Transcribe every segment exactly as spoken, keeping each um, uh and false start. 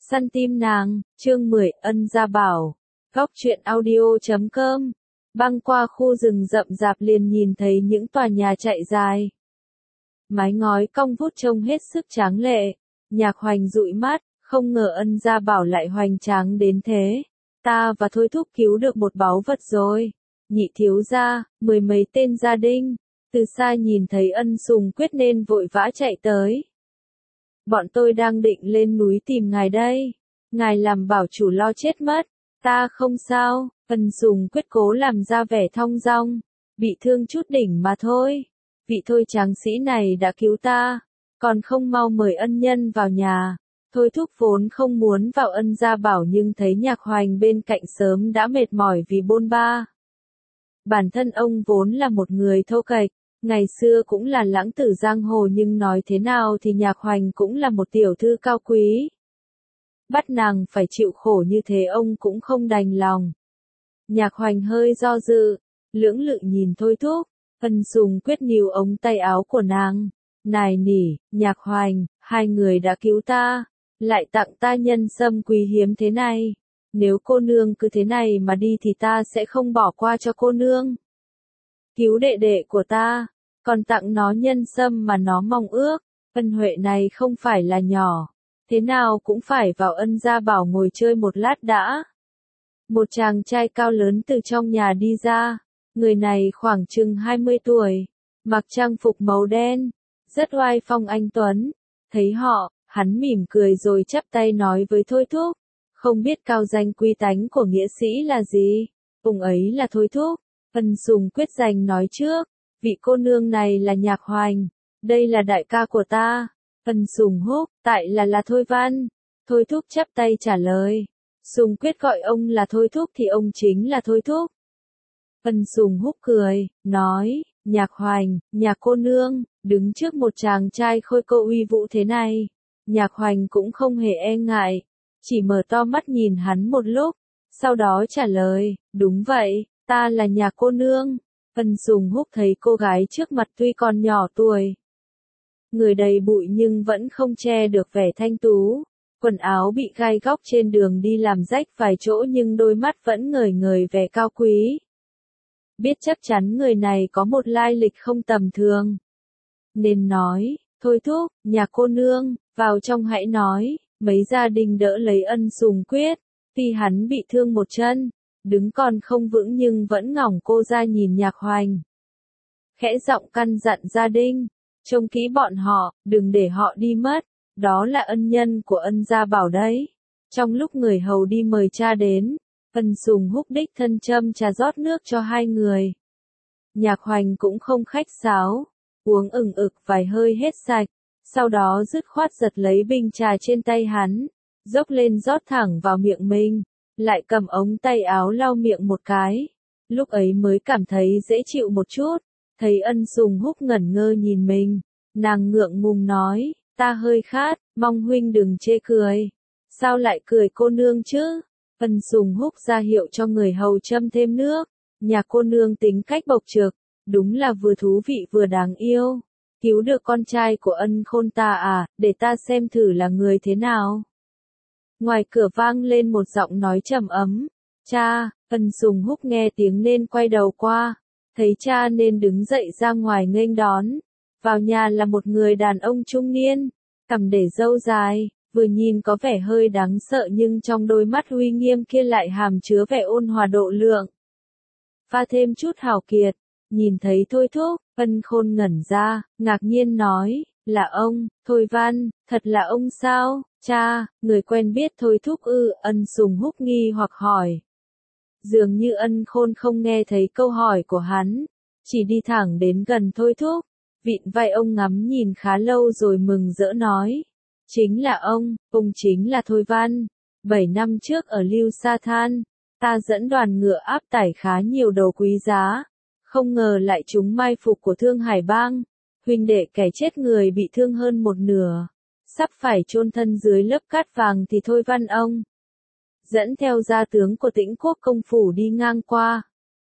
Săn tim nàng, chương mười, ân gia bảo. Góc truyện audio chấm com. Băng qua khu rừng rậm rạp liền nhìn thấy những tòa nhà chạy dài. Mái ngói cong vút trông hết sức tráng lệ. Nhạc Hoành dụi mắt, không ngờ ân gia bảo lại hoành tráng đến thế. Ta và Thôi Thúc cứu được một báu vật rồi. Nhị thiếu gia, mười mấy tên gia đình, từ xa nhìn thấy ân sùng quyết nên vội vã chạy tới. Bọn tôi đang định lên núi tìm ngài đây. Ngài làm bảo chủ lo chết mất. Ta không sao, ân sùng quyết cố làm ra vẻ thong dong. Bị thương chút đỉnh mà thôi. Vị Thôi tráng sĩ này đã cứu ta. Còn không mau mời ân nhân vào nhà. Thôi Thúc vốn không muốn vào ân gia bảo nhưng thấy Nhạc Hoành bên cạnh sớm đã mệt mỏi vì bôn ba. Bản thân ông vốn là một người thô kệch. Ngày xưa cũng là lãng tử giang hồ nhưng nói thế nào thì Nhạc Hoành cũng là một tiểu thư cao quý. Bắt nàng phải chịu khổ như thế ông cũng không đành lòng. Nhạc Hoành hơi do dự, lưỡng lự nhìn Thôi Thúc, ân sùng quyết níu ống tay áo của nàng. Nài nỉ, Nhạc Hoành, hai người đã cứu ta, lại tặng ta nhân sâm quý hiếm thế này. Nếu cô nương cứ thế này mà đi thì ta sẽ không bỏ qua cho cô nương. Cứu đệ đệ của ta, còn tặng nó nhân sâm mà nó mong ước, ân huệ này không phải là nhỏ, thế nào cũng phải vào ân gia bảo ngồi chơi một lát đã. Một chàng trai cao lớn từ trong nhà đi ra, người này khoảng chừng hai mươi tuổi, mặc trang phục màu đen, rất oai phong anh tuấn, thấy họ, hắn mỉm cười rồi chắp tay nói với Thôi Thúc, không biết cao danh quy tánh của nghĩa sĩ là gì, ông ấy là Thôi Thúc. Ân sùng quyết giành nói trước, vị cô nương này là Nhạc Hoành, đây là đại ca của ta. Ân sùng húc, tại là là Thôi Văn. Thôi Thúc chắp tay trả lời. Sùng quyết gọi ông là Thôi Thúc thì ông chính là Thôi Thúc. Ân sùng húc cười, nói, Nhạc Hoành, Nhạc cô nương, đứng trước một chàng trai khôi ngô uy vũ thế này. Nhạc Hoành cũng không hề e ngại, chỉ mở to mắt nhìn hắn một lúc, sau đó trả lời, đúng vậy. Ta là Nhạc cô nương. Ân sùng húc thấy cô gái trước mặt tuy còn nhỏ tuổi, người đầy bụi nhưng vẫn không che được vẻ thanh tú. Quần áo bị gai góc trên đường đi làm rách vài chỗ nhưng đôi mắt vẫn ngời ngời vẻ cao quý. Biết chắc chắn người này có một lai lịch không tầm thường, nên nói, Thôi Thúc, Nhạc cô nương, vào trong hãy nói. Mấy gia đình đỡ lấy ân sùng quyết, tuy hắn bị thương một chân, đứng còn không vững nhưng vẫn ngỏng cô ra nhìn Nhạc Hoành. Khẽ giọng căn dặn gia đình, trông kỹ bọn họ, đừng để họ đi mất, đó là ân nhân của ân gia bảo đấy. Trong lúc người hầu đi mời cha đến, ân sùng húc đích thân châm trà rót nước cho hai người. Nhạc Hoành cũng không khách sáo, uống ừng ực vài hơi hết sạch, sau đó dứt khoát giật lấy bình trà trên tay hắn, dốc lên rót thẳng vào miệng mình. Lại cầm ống tay áo lau miệng một cái, lúc ấy mới cảm thấy dễ chịu một chút, thấy ân sùng húc ngẩn ngơ nhìn mình, nàng ngượng ngùng nói, ta hơi khát, mong huynh đừng chê cười. Sao lại cười cô nương chứ? Ân sùng húc ra hiệu cho người hầu châm thêm nước, Nhạc cô nương tính cách bộc trực, đúng là vừa thú vị vừa đáng yêu, cứu được con trai của ân khôn ta à, để ta xem thử là người thế nào. Ngoài cửa vang lên một giọng nói trầm ấm, cha. Ân sùng húc nghe tiếng nên quay đầu qua, thấy cha nên đứng dậy ra ngoài nghênh đón. Vào nhà là một người đàn ông trung niên, cằm để râu dài, vừa nhìn có vẻ hơi đáng sợ nhưng trong đôi mắt uy nghiêm kia lại hàm chứa vẻ ôn hòa độ lượng. Pha thêm chút hào kiệt, nhìn thấy Thôi Thúc, Ân khôn ngẩn ra, ngạc nhiên nói, là ông, Thôi Văn, thật là ông sao? Cha, người quen biết Thôi Thúc ư? Ân sùng húc nghi hoặc hỏi. Dường như ân khôn không nghe thấy câu hỏi của hắn, chỉ đi thẳng đến gần Thôi Thúc, vịn vai ông ngắm nhìn khá lâu rồi mừng rỡ nói. Chính là ông, ông chính là Thôi Văn. Bảy năm trước ở Lưu Sa Than, ta dẫn đoàn ngựa áp tải khá nhiều đồ quý giá, không ngờ lại trúng mai phục của Thương Hải Bang, huynh đệ kẻ chết người bị thương hơn một nửa. Sắp phải chôn thân dưới lớp cát vàng thì Thôi Văn ông dẫn theo gia tướng của Tĩnh Quốc công phủ đi ngang qua.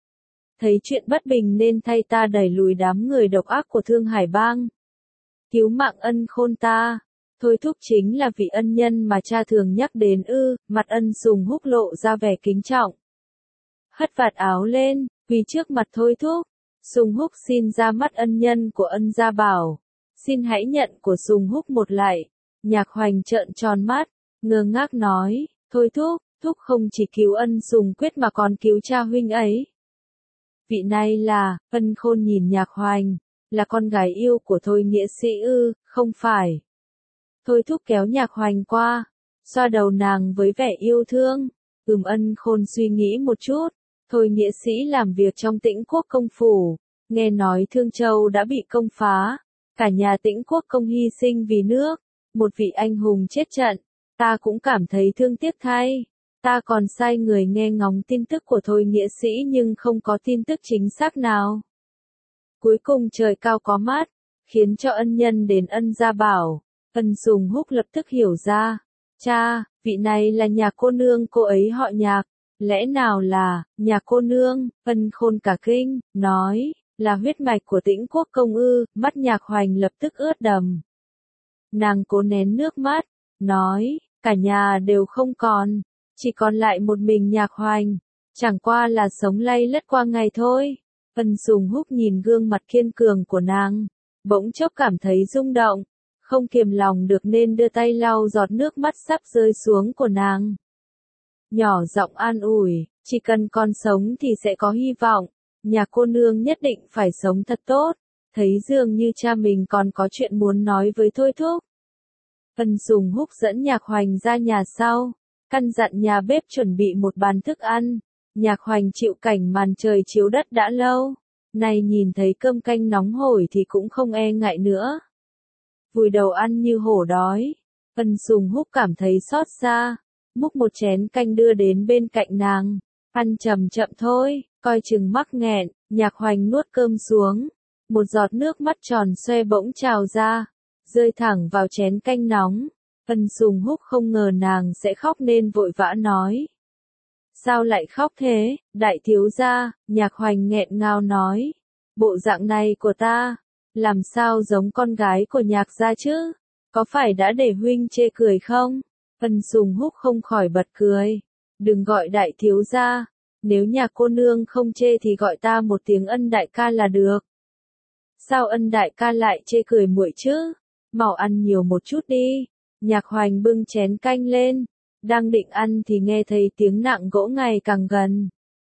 Thấy chuyện bất bình nên thay ta đẩy lùi đám người độc ác của Thương Hải Bang, cứu mạng ân khôn ta. Thôi thúc chính là vị ân nhân mà cha thường nhắc đến ư, mặt Ân Sùng Húc lộ ra vẻ kính trọng. Hất vạt áo lên, quỳ trước mặt Thôi thúc. Sùng Húc xin ra mắt ân nhân của Ân Gia Bảo. Xin hãy nhận của Sùng Húc một lạy. Nhạc Hoành trợn tròn mắt, ngơ ngác nói, Thôi thúc, thúc không chỉ cứu Ân Sùng Quyết mà còn cứu cha huynh ấy. Vị này là, Ân Khôn nhìn Nhạc Hoành, là con gái yêu của Thôi nghĩa sĩ ư, không phải. Thôi thúc kéo Nhạc Hoành qua, xoa đầu nàng với vẻ yêu thương. Ừm Ân Khôn suy nghĩ một chút. Thôi nghĩa sĩ làm việc trong Tĩnh Quốc công phủ, nghe nói Thương Châu đã bị công phá, cả nhà Tĩnh Quốc công hy sinh vì nước, một vị anh hùng chết trận, ta cũng cảm thấy thương tiếc thay. Ta còn sai người nghe ngóng tin tức của Thôi nghĩa sĩ nhưng không có tin tức chính xác nào. Cuối cùng trời cao có mắt, khiến cho ân nhân đến Ân Gia Bảo. Ân Sùng Húc lập tức hiểu ra, cha, vị này là Nhạc cô nương, cô ấy họ Nhạc. Lẽ nào là, Nhạc cô nương? Ân Khôn cả kinh, nói, là huyết mạch của Tĩnh Quốc công ư, mắt Nhạc Hoành lập tức ướt đầm. Nàng cố nén nước mắt, nói, cả nhà đều không còn, chỉ còn lại một mình Nhạc Hoành, chẳng qua là sống lay lất qua ngày thôi. Ân Sùng Húc nhìn gương mặt kiên cường của nàng, bỗng chốc cảm thấy rung động, không kiềm lòng được nên đưa tay lau giọt nước mắt sắp rơi xuống của nàng. Nhỏ giọng an ủi, chỉ cần con sống thì sẽ có hy vọng, Nhạc cô nương nhất định phải sống thật tốt, thấy dường như cha mình còn có chuyện muốn nói với Thôi thúc. Ân Sùng Húc dẫn Nhạc Hoành ra nhà sau, căn dặn nhà bếp chuẩn bị một bàn thức ăn. Nhạc Hoành chịu cảnh màn trời chiếu đất đã lâu, nay nhìn thấy cơm canh nóng hổi thì cũng không e ngại nữa. Vùi đầu ăn như hổ đói, Ân Sùng Húc cảm thấy xót xa, múc một chén canh đưa đến bên cạnh nàng, ăn chậm chậm thôi, coi chừng mắc nghẹn. Nhạc Hoành nuốt cơm xuống, một giọt nước mắt tròn xoe bỗng trào ra, rơi thẳng vào chén canh nóng. Ân Sùng Húc không ngờ nàng sẽ khóc nên vội vã nói. Sao lại khóc thế, đại thiếu gia? Nhạc Hoành nghẹn ngào nói. Bộ dạng này của ta, làm sao giống con gái của Nhạc gia chứ? Có phải đã để huynh chê cười không? Ân Sùng Húc không khỏi bật cười. Đừng gọi đại thiếu gia, nếu Nhạc cô nương không chê thì gọi ta một tiếng Ân đại ca là được. Sao Ân đại ca lại chê cười muội chứ? Mau ăn nhiều một chút đi. Nhạc Hoành bưng chén canh lên, đang định ăn thì nghe thấy tiếng nặng gỗ ngày càng gần.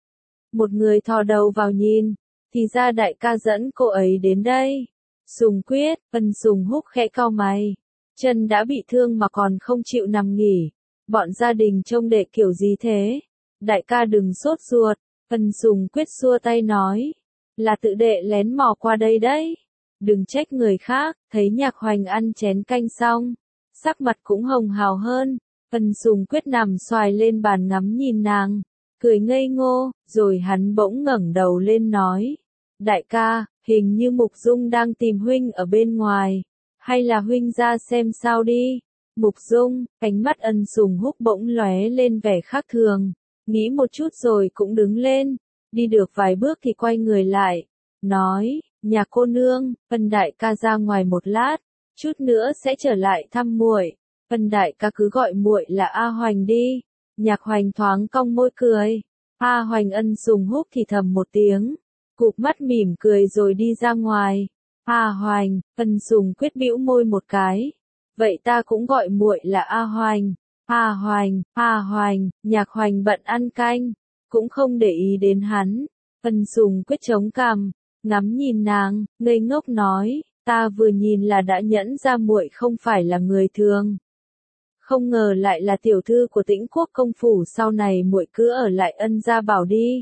Một người thò đầu vào nhìn, thì ra đại ca dẫn cô ấy đến đây. Sùng Quyết, Ân Sùng Húc khẽ cau mày, chân đã bị thương mà còn không chịu nằm nghỉ. Bọn gia đình trông đệ kiểu gì thế? Đại ca đừng sốt ruột. Ân Sùng Quyết xua tay nói, là tự đệ lén mò qua đây đấy. Đừng trách người khác. Thấy Nhạc Hoành ăn chén canh xong, sắc mặt cũng hồng hào hơn. Ân Sùng Quyết nằm xoài lên bàn ngắm nhìn nàng, cười ngây ngô, rồi hắn bỗng ngẩng đầu lên nói, đại ca, hình như Mục Dung đang tìm huynh ở bên ngoài, hay là huynh ra xem sao đi. Mục Dung, ánh mắt Ân Sùng Húc bỗng lóe lên vẻ khác thường, nghĩ một chút rồi cũng đứng lên, đi được vài bước thì quay người lại, nói, Nhạc cô nương, Ân đại ca ra ngoài một lát, chút nữa sẽ trở lại thăm muội. Ân đại ca cứ gọi muội là A Hoành đi. Nhạc Hoành thoáng cong môi cười. A Hoành. Ân Sùng Húc thì thầm một tiếng, cụp mắt mỉm cười rồi đi ra ngoài. A Hoành. Ân Sùng Quyết bĩu môi một cái. Vậy ta cũng gọi muội là A Hoành. A Hoành, A Hoành. Nhạc Hoành bận ăn canh, cũng không để ý đến hắn. Ân Sùng Quyết chống cằm, ngắm nhìn nàng, ngây ngốc nói, ta vừa nhìn là đã nhẫn ra muội không phải là người thường. Không ngờ lại là tiểu thư của Tĩnh Quốc công phủ, sau này muội cứ ở lại Ân Gia Bảo đi.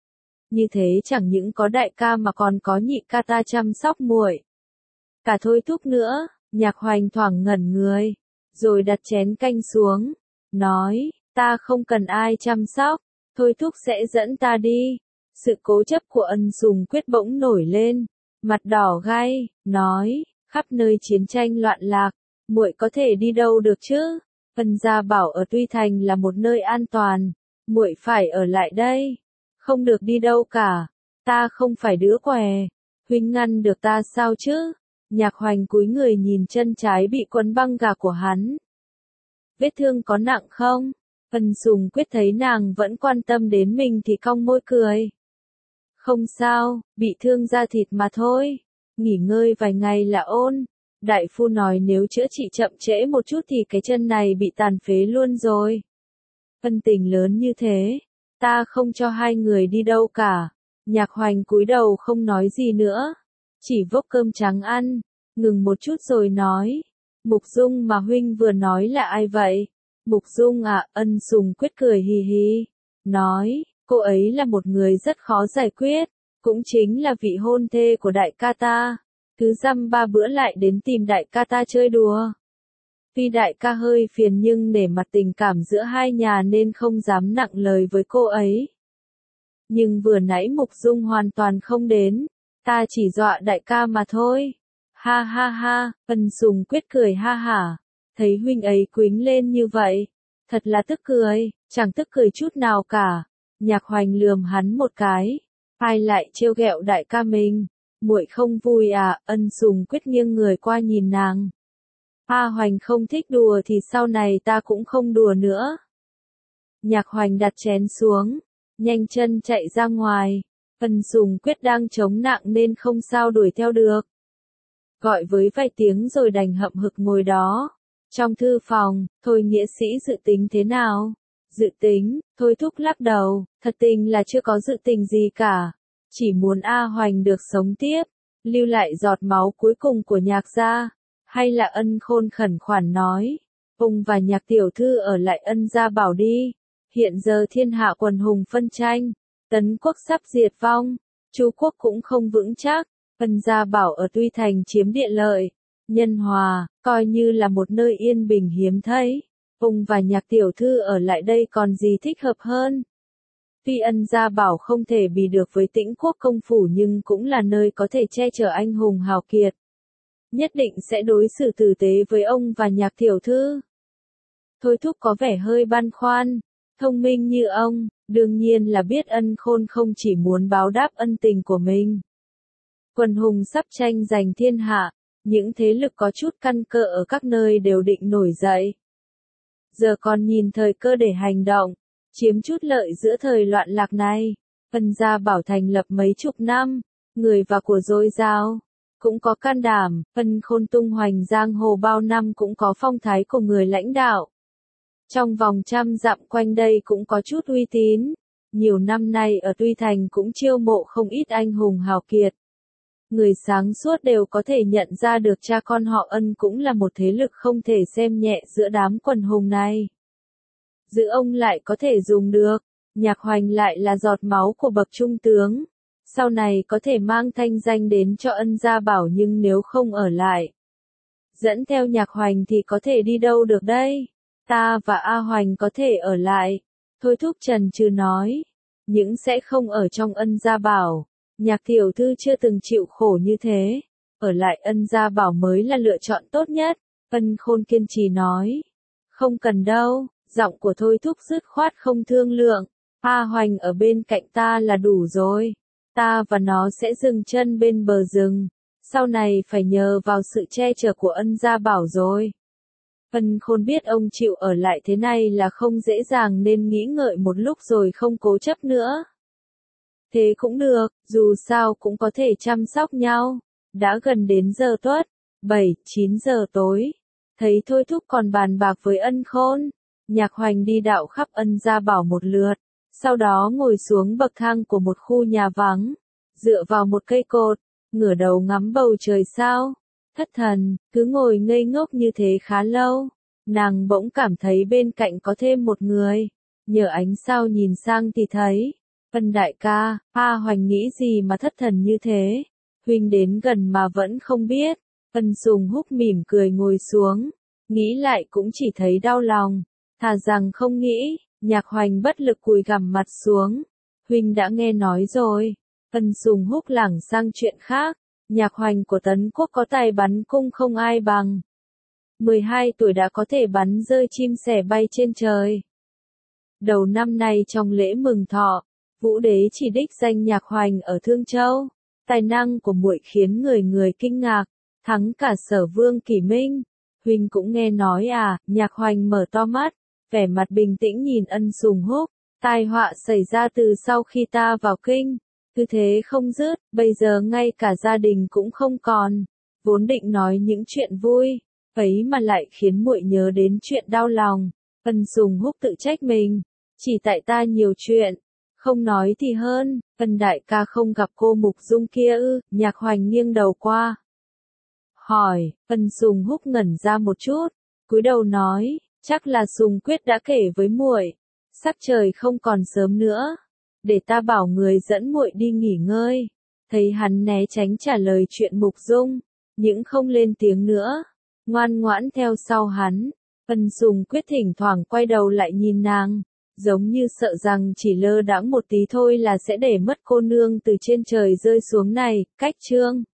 Như thế chẳng những có đại ca mà còn có nhị ca ta chăm sóc muội. Cả Thôi thúc nữa. Nhạc Hoành thoảng ngẩn người, rồi đặt chén canh xuống, nói, ta không cần ai chăm sóc, Thôi thúc sẽ dẫn ta đi. Sự cố chấp của Ân Sùng Quyết bỗng nổi lên, mặt đỏ gay, nói, khắp nơi chiến tranh loạn lạc, muội có thể đi đâu được chứ? Ân Gia Bảo ở Tuy Thành là một nơi an toàn, muội phải ở lại đây, không được đi đâu cả. Ta không phải đứa què, huynh ngăn được ta sao chứ? Nhạc Hoành cúi người nhìn chân trái bị quấn băng gạc của hắn. Vết thương có nặng không? Ân Sùng Quyết thấy nàng vẫn quan tâm đến mình thì cong môi cười. Không sao, bị thương da thịt mà thôi. Nghỉ ngơi vài ngày là ôn. Đại phu nói nếu chữa trị chậm trễ một chút thì cái chân này bị tàn phế luôn rồi. Ân tình lớn như thế, ta không cho hai người đi đâu cả. Nhạc Hoành cúi đầu không nói gì nữa, chỉ vốc cơm trắng ăn, ngừng một chút rồi nói. Mục Dung mà huynh vừa nói là ai vậy? Mục Dung à, Ân Sùng Quyết cười hì hì, nói, cô ấy là một người rất khó giải quyết, cũng chính là vị hôn thê của đại ca ta. Cứ dăm ba bữa lại đến tìm đại ca ta chơi đùa. Tuy đại ca hơi phiền nhưng để mặt tình cảm giữa hai nhà nên không dám nặng lời với cô ấy. Nhưng vừa nãy Mục Dung hoàn toàn không đến, ta chỉ dọa đại ca mà thôi. Ha ha ha, Ân Sùng Quyết cười ha hả, thấy huynh ấy quýnh lên như vậy, thật là tức cười, chẳng tức cười chút nào cả. Nhạc Hoành lườm hắn một cái, ai lại trêu ghẹo đại ca mình, muội không vui à? Ân Sùng Quyết nghiêng người qua nhìn nàng. A Hoành không thích đùa thì sau này ta cũng không đùa nữa. Nhạc Hoành đặt chén xuống, nhanh chân chạy ra ngoài. Ân Sùng Quyết đang chống nặng nên không sao đuổi theo được. Gọi với vài tiếng rồi đành hậm hực ngồi đó. Trong thư phòng, Thôi nghĩa sĩ dự tính thế nào? Dự tính, Thôi thúc lắc đầu, thật tình là chưa có dự tình gì cả. Chỉ muốn A Hoành được sống tiếp, lưu lại giọt máu cuối cùng của Nhạc gia. Hay là Ân Khôn khẩn khoản nói, ông và Nhạc tiểu thư ở lại Ân gia bảo đi. Hiện giờ thiên hạ quần hùng phân tranh, Tấn quốc sắp diệt vong, Chu quốc cũng không vững chắc, Ân gia bảo ở Tuy Thành chiếm địa lợi, nhân hòa, coi như là một nơi yên bình hiếm thấy. Ông và Nhạc tiểu thư ở lại đây còn gì thích hợp hơn. Tuy Ân gia bảo không thể bì được với Tĩnh quốc công phủ nhưng cũng là nơi có thể che chở anh hùng hào kiệt. Nhất định sẽ đối xử tử tế với ông và Nhạc tiểu thư. Thôi thúc có vẻ hơi băn khoăn, thông minh như ông, đương nhiên là biết Ân Khôn không chỉ muốn báo đáp ân tình của mình. Quần hùng sắp tranh giành thiên hạ, những thế lực có chút căn cơ ở các nơi đều định nổi dậy. Giờ còn nhìn thời cơ để hành động, chiếm chút lợi giữa thời loạn lạc này. Ân gia bảo thành lập mấy chục năm, người và của dồi dào, cũng có can đảm. Ân Khôn tung hoành giang hồ bao năm cũng có phong thái của người lãnh đạo. Trong vòng trăm dặm quanh đây cũng có chút uy tín. Nhiều năm nay ở Tuy Thành cũng chiêu mộ không ít anh hùng hào kiệt. Người sáng suốt đều có thể nhận ra được cha con họ Ân cũng là một thế lực không thể xem nhẹ giữa đám quần hùng này. Giữ ông lại có thể dùng được, Nhạc Hoành lại là giọt máu của bậc trung tướng. Sau này có thể mang thanh danh đến cho Ân gia bảo nhưng nếu không ở lại, dẫn theo Nhạc Hoành thì có thể đi đâu được đây? Ta và A Hoành có thể ở lại. Thôi thúc trần trừ nói, nhưng sẽ không ở trong Ân gia bảo. Nhạc tiểu thư chưa từng chịu khổ như thế, ở lại Ân gia bảo mới là lựa chọn tốt nhất. Ân Khôn kiên trì nói, không cần đâu. Giọng của Thôi thúc dứt khoát không thương lượng, A Hoành ở bên cạnh ta là đủ rồi. Ta và nó sẽ dừng chân bên bờ rừng, sau này phải nhờ vào sự che chở của Ân gia bảo rồi. Ân Khôn biết ông chịu ở lại thế này là không dễ dàng nên nghĩ ngợi một lúc rồi không cố chấp nữa. Thế cũng được, dù sao cũng có thể chăm sóc nhau. Đã gần đến giờ tuất, bảy, chín giờ tối. Thấy Thôi thúc còn bàn bạc với Ân Khôn, Nhạc Hoành đi đạo khắp Ân gia bảo một lượt, sau đó ngồi xuống bậc thang của một khu nhà vắng, dựa vào một cây cột, ngửa đầu ngắm bầu trời sao. Thất thần, cứ ngồi ngây ngốc như thế khá lâu, nàng bỗng cảm thấy bên cạnh có thêm một người, nhờ ánh sao nhìn sang thì thấy, Ân đại ca. A Hoành nghĩ gì mà thất thần như thế, huynh đến gần mà vẫn không biết. Ân Sùng Húc mỉm cười ngồi xuống, nghĩ lại cũng chỉ thấy đau lòng, thà rằng không nghĩ. Nhạc Hoành bất lực cúi gằm mặt xuống, huynh đã nghe nói rồi. Ân Sùng Húc lảng sang chuyện khác, Nhạc Hoành của Tấn quốc có tài bắn cung không ai bằng. mười hai tuổi đã có thể bắn rơi chim sẻ bay trên trời. Đầu năm nay trong lễ mừng thọ, Vũ đế chỉ đích danh Nhạc Hoành ở Thương Châu. Tài năng của muội khiến người người kinh ngạc, thắng cả Sở Vương Kỷ Minh. Huynh cũng nghe nói à, Nhạc Hoành mở to mắt, vẻ mặt bình tĩnh nhìn Ân Sùng Húc, tai họa xảy ra từ sau khi ta vào kinh, cứ thế không dứt, bây giờ ngay cả gia đình cũng không còn, vốn định nói những chuyện vui, ấy mà lại khiến muội nhớ đến chuyện đau lòng. Ân Sùng Húc tự trách mình, chỉ tại ta nhiều chuyện, không nói thì hơn. Ân đại ca không gặp cô Mục Dung kia ư? Nhạc Hoành nghiêng đầu qua hỏi. Ân Sùng Húc ngẩn ra một chút, cúi đầu nói, chắc là Sùng Quyết đã kể với muội. Sắc trời không còn sớm nữa, để ta bảo người dẫn muội đi nghỉ ngơi. Thấy hắn né tránh trả lời chuyện Mục Dung, nhưng không lên tiếng nữa, ngoan ngoãn theo sau hắn. Ân Sùng Quyết thỉnh thoảng quay đầu lại nhìn nàng, giống như sợ rằng chỉ lơ đãng một tí thôi là sẽ để mất cô nương từ trên trời rơi xuống này. Cách chương